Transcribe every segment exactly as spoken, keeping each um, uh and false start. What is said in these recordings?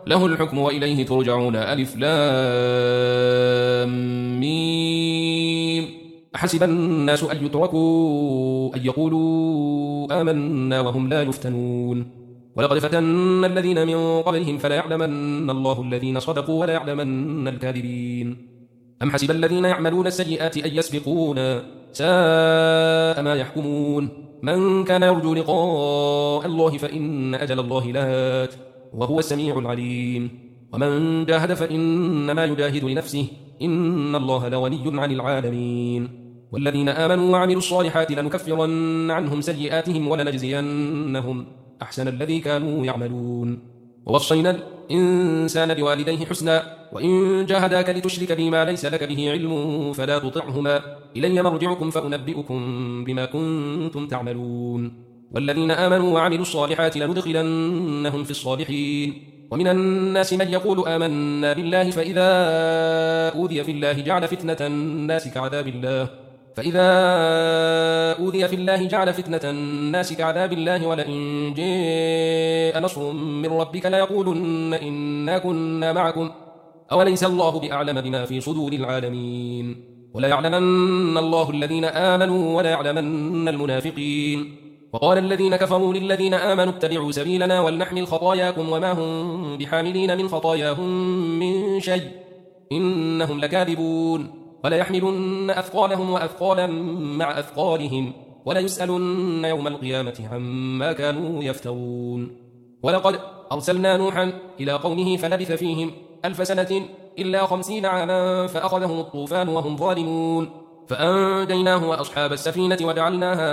له الحكم وإليه ترجعون. ألف لام ميم. أحسب الناس أن يتركوا أن يقولوا آمنا وهم لا يفتنون. ولقد فتنا الذين من قبلهم فلا يعلمن الله الذين صدقوا ولا يعلمن الكاذبين. أم حسب الذين يعملون السيئات أن يسبقونا ساء ما يحكمون. من كان يرجو لقاء الله فإن أجل الله لآت وهو السميع العليم. ومن جاهد فإنما يجاهد لنفسه إن الله لغني عن العالمين. والذين آمنوا وعملوا الصالحات لنكفرن عنهم سيئاتهم ولنجزينهم أحسن الذي كانوا يعملون. ووصينا الإنسان بوالديه حسنا وإن جاهداك لتشرك بما ليس لك به علم فلا تطعهما إلي مرجعكم فأنبئكم بما كنتم تعملون. والذين آمنوا وعملوا الصالحات لندخلنهم في الصالحين. ومن الناس من يقول آمنا بالله فإذا أوذي في الله جعل فتنة الناس كعذاب الله فإذا أوذي في الله جعل فتنة الناس كعذاب الله ولئن جاء نصر من ربك ليقولن إنا كنا معكم أوليس الله بأعلم بما في صدور العالمين. ولا يعلمن الله الذين آمنوا ولا يعلمن المنافقين. وقال الذين كفروا للذين آمنوا اتبعوا سبيلنا ولنحمل خطاياكم وما هم بحاملين من خطاياهم من شيء إنهم لكاذبون. ولا يحملن أثقالهم وأثقالا مع أثقالهم وليسألن يوم القيامة عما كانوا يفترون. ولقد أرسلنا نوحا إلى قومه فلبث فيهم ألف سنة إلا خمسين عاما فأخذهم الطوفان وهم ظالمون فأنجيناه وأصحاب السفينة وجعلناها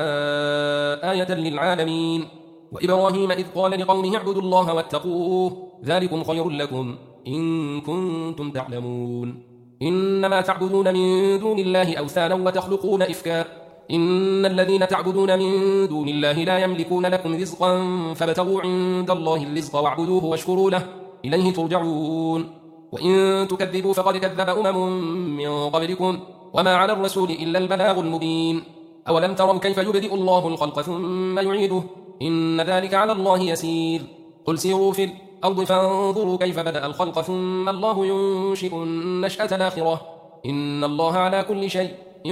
آية للعالمين. وإبراهيم إذ قال لقومه اعبدوا الله واتقوه ذلكم خير لكم إن كنتم تعلمون. إنما تعبدون من دون الله أوثانا وتخلقون إفكا إن الذين تعبدون من دون الله لا يملكون لكم رزقا فابتغوا عند الله الرزق واعبدوه واشكروا له إليه ترجعون. وإن تكذبوا فقد كذب أمم من قبلكم وما على الرسول إلا البلاغ المبين. أولم تروا كيف يبدئ الله الخلق ثم يعيده إن ذلك على الله يسير. قل سيروا في الأرض فانظروا كيف بدأ الخلق ثم الله ينشئ النشأة الآخرة إن الله على كل شيء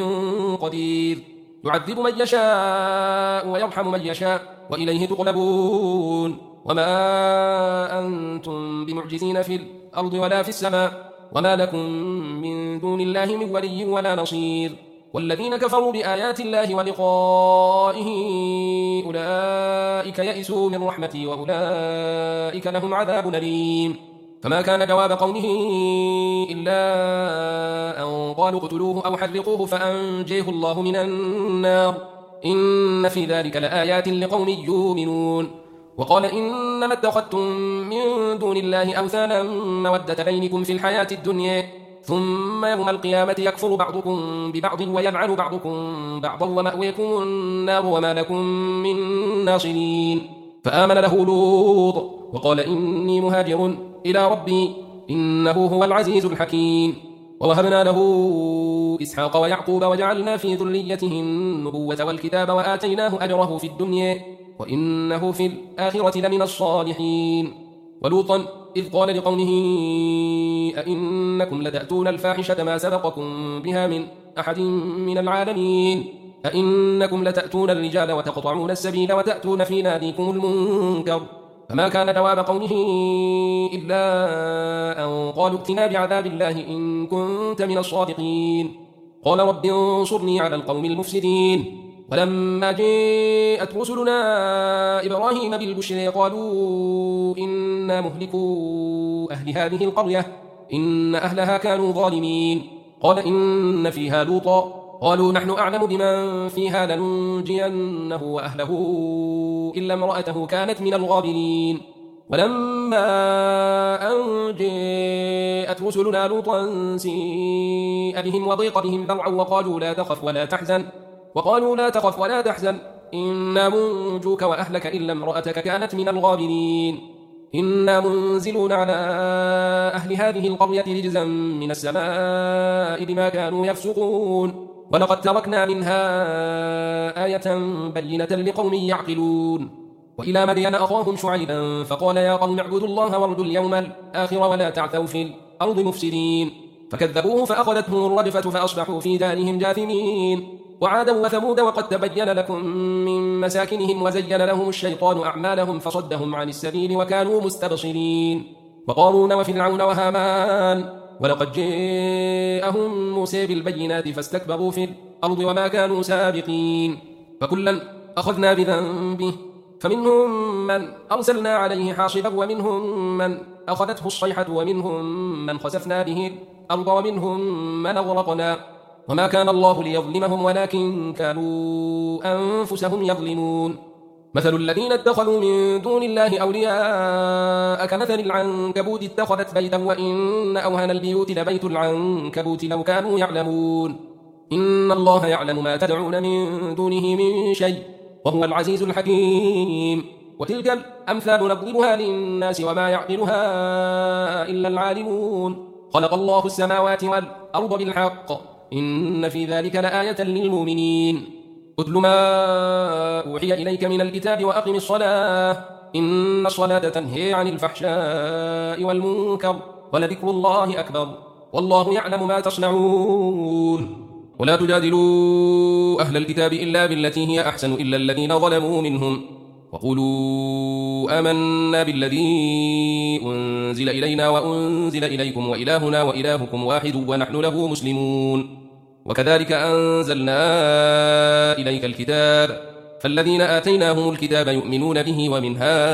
قدير. يعذب من يشاء ويرحم من يشاء وإليه تقلبون. وما أنتم بمعجزين في الأرض ولا في السماء وما لكم من دون الله من ولي ولا نصير. والذين كفروا بآيات الله ولقائه أولئك يئسوا من رحمتي وأولئك لهم عذاب أليم. فما كان جواب قومه إلا أن قالوا اقتلوه أو حرقوه فأنجيه الله من النار إن في ذلك لآيات لقوم يؤمنون. وقال إنما اتخذتم من دون الله أوثانا مودة بينكم في الحياة الدنيا ثم يوم القيامة يكفر بعضكم ببعض ويلعن بعضكم بعضا ومأويكم النار وما لكم من ناصرين. فآمن له لوط وقال إني مهاجر إلى ربي إنه هو العزيز الحكيم. ووهبنا له إسحاق ويعقوب وجعلنا في ذريته النبوة والكتاب وآتيناه أجره في الدنيا وإنه في الآخرة لمن الصالحين. ولوطا إذ قال لقومه أئنكم لتأتون الفاحشة ما سبقكم بها من أحد من العالمين أئنكم لتأتون الرجال وتقطعون السبيل وتأتون في ناديكم المنكر. فما كان جواب قومه إلا أن قالوا ائتنا بعذاب الله إن كنت من الصادقين. قال رب انصرني على القوم المفسدين. ولما جاءت رسلنا إبراهيم بالبشر قالوا إنا مهلكوا أهل هذه القرية إن أهلها كانوا ظالمين. قال إن فيها لوطا قالوا نحن أعلم بمن فيها لننجينه وأهله إلا امرأته كانت من الغابرين. ولما أن جاءت رسلنا لوطا سيء بهم وضيق بهم ذرعا وقالوا لا تخف ولا تحزن وقالوا لا تخف ولا تحزن إنا منجوك وأهلك إلا امرأتك كانت من الغابرين. إنا منزلون على أهل هذه القرية رجزا من السماء بما كانوا يفسقون ولقد تركنا منها آية بينة لقوم يعقلون. وإلى مدين أخاهم شعيبا فقال يا قوم اعبدوا الله وارجوا اليوم الآخر ولا تعثوا في الأرض مفسدين فكذبوه فأخذتهم الرجفة فأصبحوا في دارهم جاثمين وعادا وثمود وقد تبين لكم من مساكنهم وزين لهم الشيطان أعمالهم فصدهم عن السبيل وكانوا مستبصرين وقارون وفرعون وهامان ولقد جاءهم موسى بالبينات فاستكبروا في الأرض وما كانوا سابقين فكلا أخذنا بذنبه فمنهم من أرسلنا عليه حاصبا ومنهم من أخذته الصيحة ومنهم من خسفنا به الأرض ومنهم من أغرقنا وما كان الله ليظلمهم ولكن كانوا أنفسهم يظلمون مثل الذين اتخذوا من دون الله أولياء كمثل العنكبوت اتخذت بيتا وإن أوهن البيوت لبيت العنكبوت لو كانوا يعلمون إن الله يعلم ما تدعون من دونه من شيء وهو العزيز الحكيم وتلك الأمثال نضربها للناس وما يعقلها إلا العالمون خلق الله السماوات والأرض بالحق إن في ذلك لآية للمؤمنين اتل ما أوحي إليك من الكتاب وأقم الصلاة إن الصلاة تنهي عن الفحشاء والمنكر ولذكر الله أكبر والله يعلم ما تصنعون ولا تجادلوا أهل الكتاب إلا بالتي هي أحسن إلا الذين ظلموا منهم وقولوا آمنا بالذي أنزل إلينا وأنزل إليكم وإلهنا وإلهكم واحد ونحن له مسلمون وكذلك أنزلنا إليك الكتاب فالذين آتيناهم الكتاب يؤمنون به ومن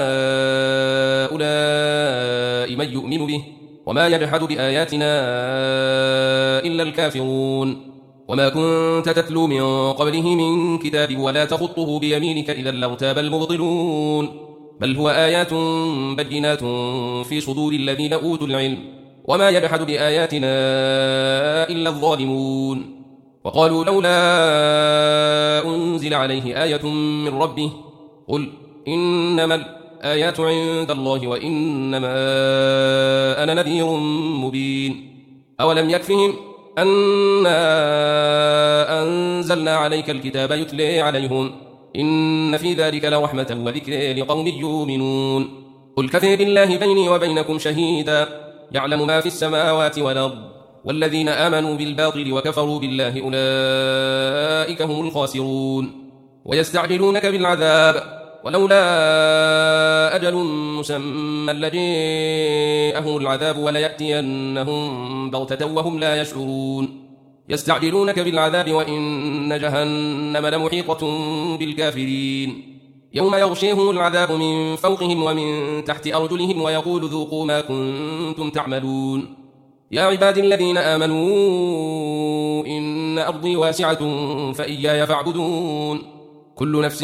هؤلاء من يؤمن به وما يجحد بآياتنا إلا الكافرون وما كنت تتلو من قبله من كتاب ولا تخطه بيمينك إذا لارتاب المبطلون بل هو آيات بينات في صدور الذين أوتوا العلم وما يجحد بآياتنا إلا الظالمون وقالوا لولا أنزل عليه آية من ربه قل إنما الآيات عند الله وإنما أنا نذير مبين أولم يكفهم أنا أنزلنا عليك الكتاب يتلي عليهم إن في ذلك لرحمة وذكر لقوم يؤمنون قل كفى بالله بيني وبينكم شهيدا يعلم ما في السماوات والأرض والذين آمنوا بالباطل وكفروا بالله أولئك هم الخاسرون ويستعجلونك بالعذاب ولولا أجل مسمى لجاءهم العذاب وليأتينهم بغتة وهم لا يشعرون يستعجلونك بالعذاب وإن جهنم لمحيطة بالكافرين يوم يغشيهم العذاب من فوقهم ومن تحت أرجلهم ويقول ذوقوا ما كنتم تعملون يا عبادي الذين آمنوا إن أرضي واسعة فإياي فاعبدون كل نفس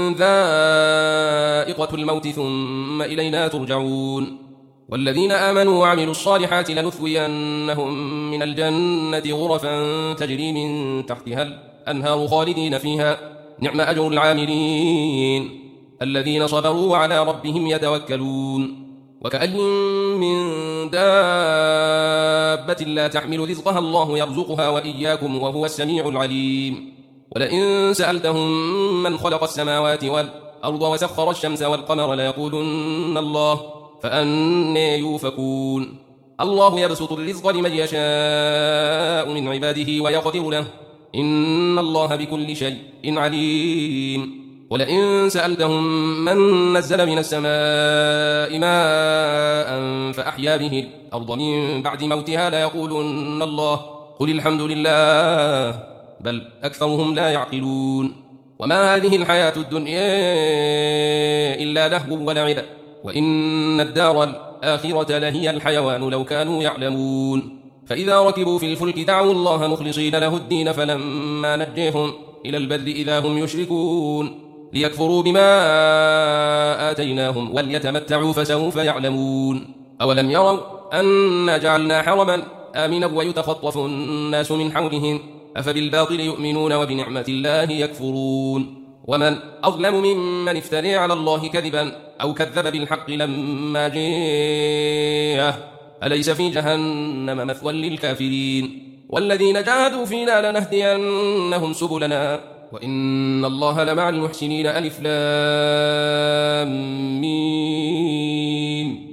ذائقة الموت ثم إلينا ترجعون والذين آمنوا وعملوا الصالحات لنثوينهم من الجنة غرفا تجري من تحتها الأنهار خالدين فيها نعم أجر العاملين الذين صبروا وعلى ربهم يتوكلون وكأي من دابة لا تحمل رزقها الله يرزقها وإياكم وهو السميع العليم ولئن سألتهم من خلق السماوات والأرض وسخر الشمس والقمر ليقولن الله فأنى يوفكون الله يبسط الرزق لمن يشاء من عباده ويقدر له إن الله بكل شيء عليم ولئن سألتهم من نزل من السماء ماء فأحيا به الأرض من بعد موتها ليقولن الله قل الحمد لله بل أكثرهم لا يعقلون وما هذه الحياة الدنيا إلا لهو ولعب وإن الدار الآخرة لهي الحيوان لو كانوا يعلمون فإذا ركبوا في الفلك دعوا الله مخلصين له الدين فلما نجيهم إلى البر إذا هم يشركون ليكفروا بما آتيناهم وليتمتعوا فسوف يعلمون أولم يروا أنا جعلنا حرما آمنا ويتخطف الناس من حولهم أفبالباطل يؤمنون وبنعمة الله يكفرون ومن أظلم ممن افتري على الله كذبا أو كذب بالحق لما جاءه أليس في جهنم مثوى للكافرين والذين جاهدوا فينا لنهدينهم سبلنا وإن الله لمع المحسنين. ألف لام ميم.